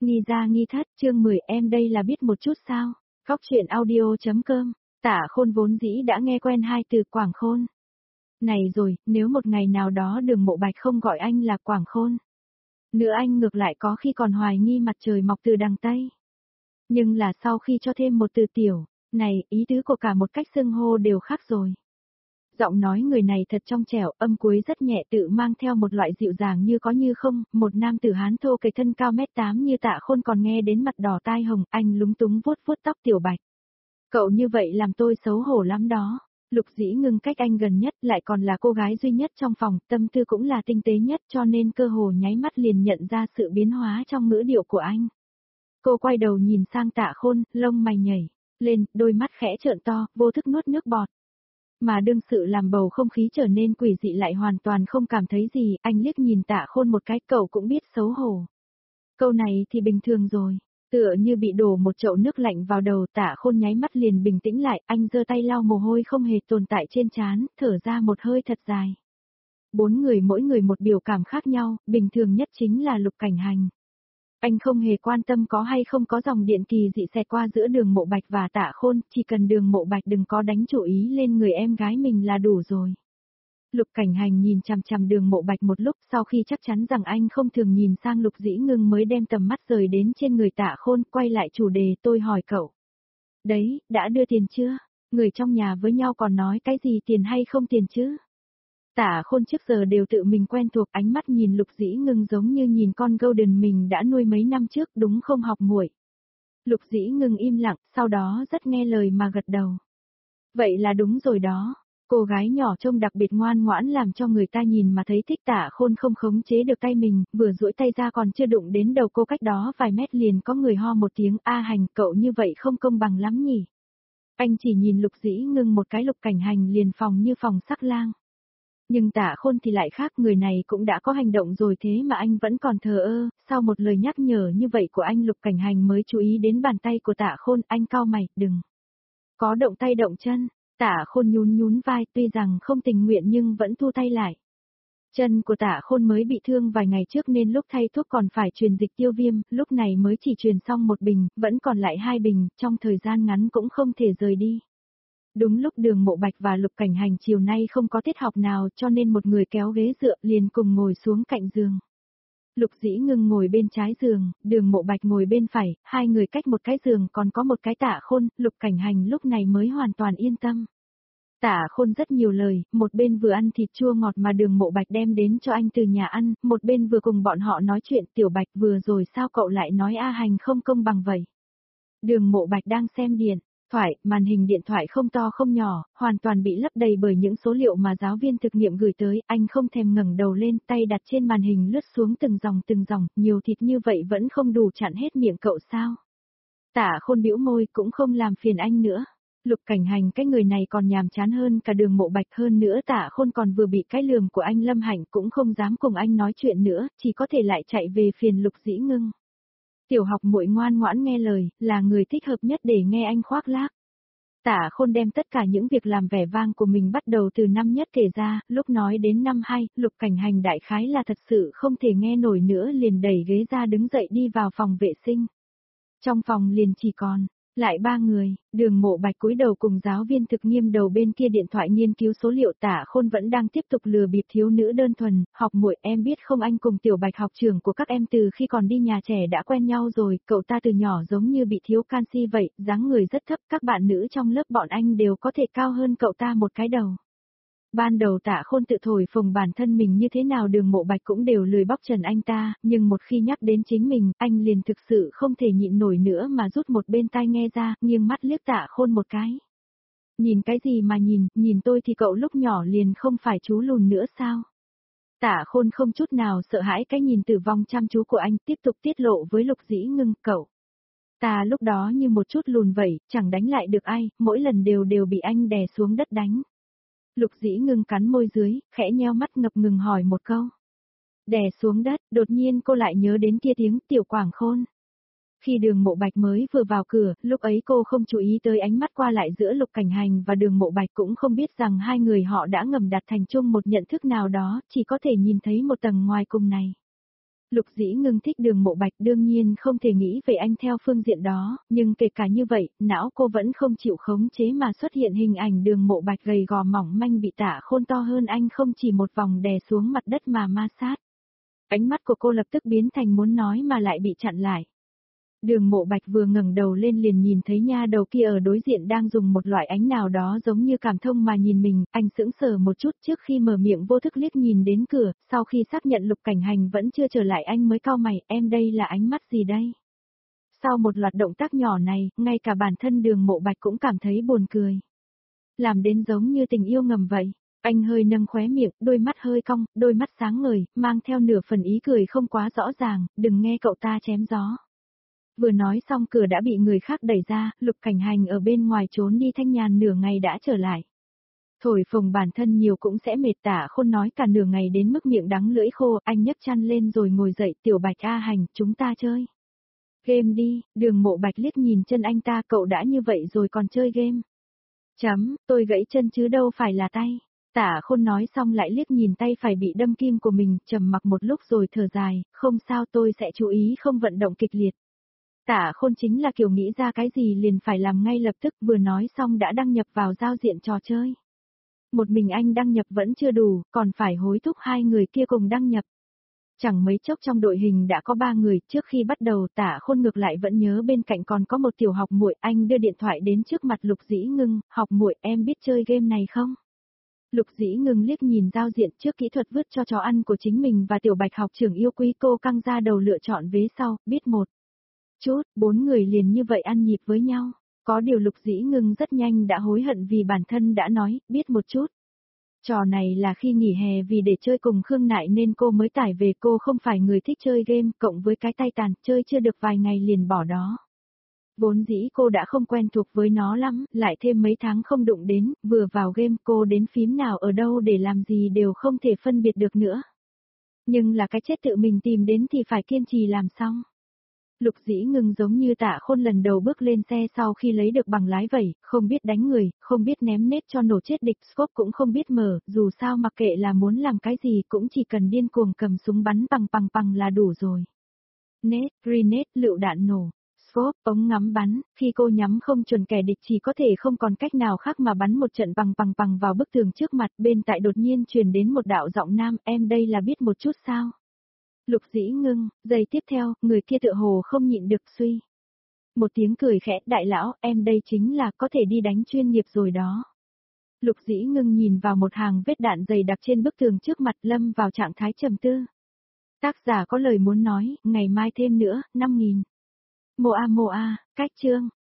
Nghi gia nghi thất, chương 10 em đây là biết một chút sao? Góc chuyện audio.com, Tạ Khôn vốn dĩ đã nghe quen hai từ Quảng Khôn. Này rồi, nếu một ngày nào đó Đường Mộ Bạch không gọi anh là Quảng Khôn. Nữa anh ngược lại có khi còn hoài nghi mặt trời mọc từ đằng Tây. Nhưng là sau khi cho thêm một từ tiểu, này, ý tứ của cả một cách xưng hô đều khác rồi. Giọng nói người này thật trong trẻo, âm cuối rất nhẹ tự mang theo một loại dịu dàng như có như không, một nam tử Hán thô kề thân cao 1m8 như Tạ Khôn còn nghe đến mặt đỏ tai hồng, anh lúng túng vuốt vuốt tóc Tiểu Bạch. Cậu như vậy làm tôi xấu hổ lắm đó. Lục Dĩ Ngưng cách anh gần nhất lại còn là cô gái duy nhất trong phòng, tâm tư cũng là tinh tế nhất cho nên cơ hồ nháy mắt liền nhận ra sự biến hóa trong ngữ điệu của anh. Cô quay đầu nhìn sang Tạ Khôn, lông mày nhảy lên, đôi mắt khẽ trợn to, vô thức nuốt nước bọt. Mà đương sự làm bầu không khí trở nên quỷ dị lại hoàn toàn không cảm thấy gì, anh liếc nhìn Tạ Khôn một cái, cậu cũng biết xấu hổ. Câu này thì bình thường rồi, tựa như bị đổ một chậu nước lạnh vào đầu. Tạ Khôn nháy mắt liền bình tĩnh lại, anh giơ tay lau mồ hôi không hề tồn tại trên trán, thở ra một hơi thật dài. Bốn người mỗi người một biểu cảm khác nhau, bình thường nhất chính là Lục Cảnh Hành. Anh không hề quan tâm có hay không có dòng điện kỳ dị xẹt qua giữa Đường Mộ Bạch và Tạ Khôn, chỉ cần Đường Mộ Bạch đừng có đánh chủ ý lên người em gái mình là đủ rồi. Lục Cảnh Hành nhìn chằm chằm Đường Mộ Bạch một lúc, sau khi chắc chắn rằng anh không thường nhìn sang Lục Dĩ Ngưng mới đem tầm mắt rời đến trên người Tạ Khôn, quay lại chủ đề, tôi hỏi cậu. Đấy, đã đưa tiền chưa? Người trong nhà với nhau còn nói cái gì tiền hay không tiền chứ? Tạ Khôn trước giờ đều tự mình quen thuộc, ánh mắt nhìn Lục Dĩ Ngưng giống như nhìn con golden mình đã nuôi mấy năm trước, đúng không học muội? Lục Dĩ Ngưng im lặng, sau đó rất nghe lời mà gật đầu. Vậy là đúng rồi đó. Cô gái nhỏ trông đặc biệt ngoan ngoãn làm cho người ta nhìn mà thấy thích. Tạ Khôn không khống chế được tay mình, vừa duỗi tay ra còn chưa đụng đến đầu cô cách đó vài mét liền có người ho một tiếng, a Hành, cậu như vậy không công bằng lắm nhỉ. Anh chỉ nhìn Lục Dĩ Ngưng một cái, Lục Cảnh Hành liền phòng như phòng sắc lang. Nhưng Tạ Khôn thì lại khác, người này cũng đã có hành động rồi thế mà anh vẫn còn thờ ơ. Sau một lời nhắc nhở như vậy của anh, Lục Cảnh Hành mới chú ý đến bàn tay của Tạ Khôn, anh cau mày, đừng có động tay động chân. Tạ Khôn nhún nhún vai, tuy rằng không tình nguyện nhưng vẫn thu tay lại. Chân của Tạ Khôn mới bị thương vài ngày trước nên lúc thay thuốc còn phải truyền dịch tiêu viêm, lúc này mới chỉ truyền xong một bình, vẫn còn lại 2 bình, trong thời gian ngắn cũng không thể rời đi. Đúng lúc Đường Mộ Bạch và Lục Cảnh Hành chiều nay không có tiết học nào cho nên một người kéo ghế dựa liền cùng ngồi xuống cạnh giường. Lục Dĩ Ngưng ngồi bên trái giường, Đường Mộ Bạch ngồi bên phải, hai người cách một cái giường còn có một cái Tạ Khôn, Lục Cảnh Hành lúc này mới hoàn toàn yên tâm. Tạ Khôn rất nhiều lời, một bên vừa ăn thịt chua ngọt mà Đường Mộ Bạch đem đến cho anh từ nhà ăn, một bên vừa cùng bọn họ nói chuyện. Tiểu Bạch, vừa rồi sao cậu lại nói A Hành không công bằng vậy? Đường Mộ Bạch đang xem điện thoại, màn hình điện thoại không to không nhỏ, hoàn toàn bị lấp đầy bởi những số liệu mà giáo viên thực nghiệm gửi tới. Anh không thèm ngẩng đầu lên, tay đặt trên màn hình lướt xuống từng dòng, nhiều thịt như vậy vẫn không đủ chặn hết miệng cậu sao? Tạ Khôn bĩu môi, cũng không làm phiền anh nữa. Lục Cảnh Hành, cái người này còn nhàm chán hơn cả Đường Mộ Bạch, hơn nữa Tạ Khôn còn vừa bị cái lườm của anh Lâm Hạnh, cũng không dám cùng anh nói chuyện nữa, chỉ có thể lại chạy về phiền Lục Dĩ Ngưng. Tiểu học muội ngoan ngoãn nghe lời, là người thích hợp nhất để nghe anh khoác lác. Tạ Khôn đem tất cả những việc làm vẻ vang của mình bắt đầu từ năm nhất kể ra, lúc nói đến năm 2, Lục Cảnh Hành đại khái là thật sự không thể nghe nổi nữa liền đẩy ghế ra đứng dậy đi vào phòng vệ sinh. Trong phòng liền chỉ còn lại 3 người, Đường Mộ Bạch cúi đầu cùng giáo viên thực nghiêm đầu bên kia điện thoại nghiên cứu số liệu. Tạ Khôn vẫn đang tiếp tục lừa bịp thiếu nữ đơn thuần, học muội em biết không, anh cùng Tiểu Bạch học trưởng của các em từ khi còn đi nhà trẻ đã quen nhau rồi, cậu ta từ nhỏ giống như bị thiếu canxi vậy, dáng người rất thấp, các bạn nữ trong lớp bọn anh đều có thể cao hơn cậu ta một cái đầu. Ban đầu Tạ Khôn tự thổi phồng bản thân mình như thế nào Đường Mộ Bạch cũng đều lười bóc trần anh ta, nhưng một khi nhắc đến chính mình, anh liền thực sự không thể nhịn nổi nữa mà rút một bên tai nghe ra, nghiêng mắt liếc Tạ Khôn một cái. Nhìn cái gì mà nhìn tôi thì cậu lúc nhỏ liền không phải chú lùn nữa sao? Tạ Khôn không chút nào sợ hãi cái nhìn tử vong chăm chú của anh, tiếp tục tiết lộ với Lục Dĩ Ngưng, cậu. Ta lúc đó như một chút lùn vậy, chẳng đánh lại được ai, mỗi lần đều bị anh đè xuống đất đánh. Lục Dĩ Ngưng cắn môi dưới, khẽ nheo mắt ngập ngừng hỏi một câu. Đè xuống đất, đột nhiên cô lại nhớ đến kia tiếng Tiểu Quảng Khôn. Khi Đường Mộ Bạch mới vừa vào cửa, lúc ấy cô không chú ý tới ánh mắt qua lại giữa Lục Cảnh Hành và Đường Mộ Bạch, cũng không biết rằng hai người họ đã ngầm đặt thành chung một nhận thức nào đó, chỉ có thể nhìn thấy một tầng ngoài cùng này. Lục Dĩ Ngưng thích Đường Mộ Bạch đương nhiên không thể nghĩ về anh theo phương diện đó, nhưng kể cả như vậy, não cô vẫn không chịu khống chế mà xuất hiện hình ảnh Đường Mộ Bạch gầy gò mỏng manh bị Tạ Khôn to hơn anh không chỉ một vòng đè xuống mặt đất mà ma sát. Ánh mắt của cô lập tức biến thành muốn nói mà lại bị chặn lại. Đường Mộ Bạch vừa ngẩng đầu lên liền nhìn thấy nha đầu kia ở đối diện đang dùng một loại ánh nào đó giống như cảm thông mà nhìn mình, anh sững sờ một chút trước khi mở miệng vô thức liếc nhìn đến cửa, sau khi xác nhận Lục Cảnh Hành vẫn chưa trở lại anh mới cau mày, em đây là ánh mắt gì đây? Sau một loạt động tác nhỏ này, ngay cả bản thân Đường Mộ Bạch cũng cảm thấy buồn cười. Làm đến giống như tình yêu ngầm vậy. Anh hơi nâng khóe miệng, đôi mắt hơi cong, đôi mắt sáng ngời, mang theo nửa phần ý cười không quá rõ ràng, đừng nghe cậu ta chém gió. Vừa nói xong cửa đã bị người khác đẩy ra, Lục Cảnh Hành ở bên ngoài trốn đi thanh nhàn nửa ngày đã trở lại. Thổi phồng bản thân nhiều cũng sẽ mệt, Tạ Khôn nói cả nửa ngày đến mức miệng đắng lưỡi khô, anh nhấc chăn lên rồi ngồi dậy, Tiểu Bạch A Hành, chúng ta chơi. Game đi, Đường Mộ Bạch liếc nhìn chân anh ta, cậu đã như vậy rồi còn chơi game. Tôi gãy chân chứ đâu phải là tay. Tạ Khôn nói xong lại liếc nhìn tay phải bị đâm kim của mình, trầm mặc một lúc rồi thở dài, không sao tôi sẽ chú ý không vận động kịch liệt. Tạ Khôn chính là kiểu nghĩ ra cái gì liền phải làm ngay lập tức, vừa nói xong đã đăng nhập vào giao diện trò chơi. Một mình anh đăng nhập vẫn chưa đủ, còn phải hối thúc hai người kia cùng đăng nhập. Chẳng mấy chốc trong đội hình đã có 3 người, trước khi bắt đầu Tạ Khôn ngược lại vẫn nhớ bên cạnh còn có một tiểu học muội, anh đưa điện thoại đến trước mặt Lục Dĩ Ngưng, học muội em biết chơi game này không? Lục Dĩ Ngưng liếc nhìn giao diện trước kỹ thuật vứt cho chó ăn của chính mình và Tiểu Bạch học trưởng yêu quý, cô căng ra đầu lựa chọn vế sau, biết một chút, 4 người liền như vậy ăn nhịp với nhau. Có điều Lục Dĩ Ngưng rất nhanh đã hối hận vì bản thân đã nói, biết một chút. Trò này là khi nghỉ hè vì để chơi cùng Khương Nại nên cô mới tải về, cô không phải người thích chơi game, cộng với cái tay tàn, chơi chưa được vài ngày liền bỏ đó. Vốn dĩ cô đã không quen thuộc với nó lắm, lại thêm mấy tháng không đụng đến, vừa vào game cô đến phím nào ở đâu để làm gì đều không thể phân biệt được nữa. Nhưng là cái chết tự mình tìm đến thì phải kiên trì làm xong. Lục Dĩ Ngưng giống như Tạ Khôn lần đầu bước lên xe sau khi lấy được bằng lái vậy, không biết đánh người, không biết ném nết cho nổ chết địch, scope cũng không biết mở, dù sao mặc kệ là muốn làm cái gì cũng chỉ cần điên cuồng cầm súng bắn bằng là đủ rồi. Nết, grenade, lựu đạn nổ, scope, ống ngắm bắn, khi cô nhắm không chuẩn kẻ địch chỉ có thể không còn cách nào khác mà bắn một trận bằng vào bức tường trước mặt, bên tại đột nhiên truyền đến một đạo giọng nam, em đây là biết một chút sao? Lục Dĩ Ngưng, giây tiếp theo, người kia tựa hồ không nhịn được suy. Một tiếng cười khẽ, đại lão, em đây chính là có thể đi đánh chuyên nghiệp rồi đó. Lục Dĩ Ngưng nhìn vào một hàng vết đạn dày đặc trên bức tường trước mặt, lâm vào trạng thái trầm tư. Tác giả có lời muốn nói, ngày mai thêm nữa, 5.000. Moa, cách chương.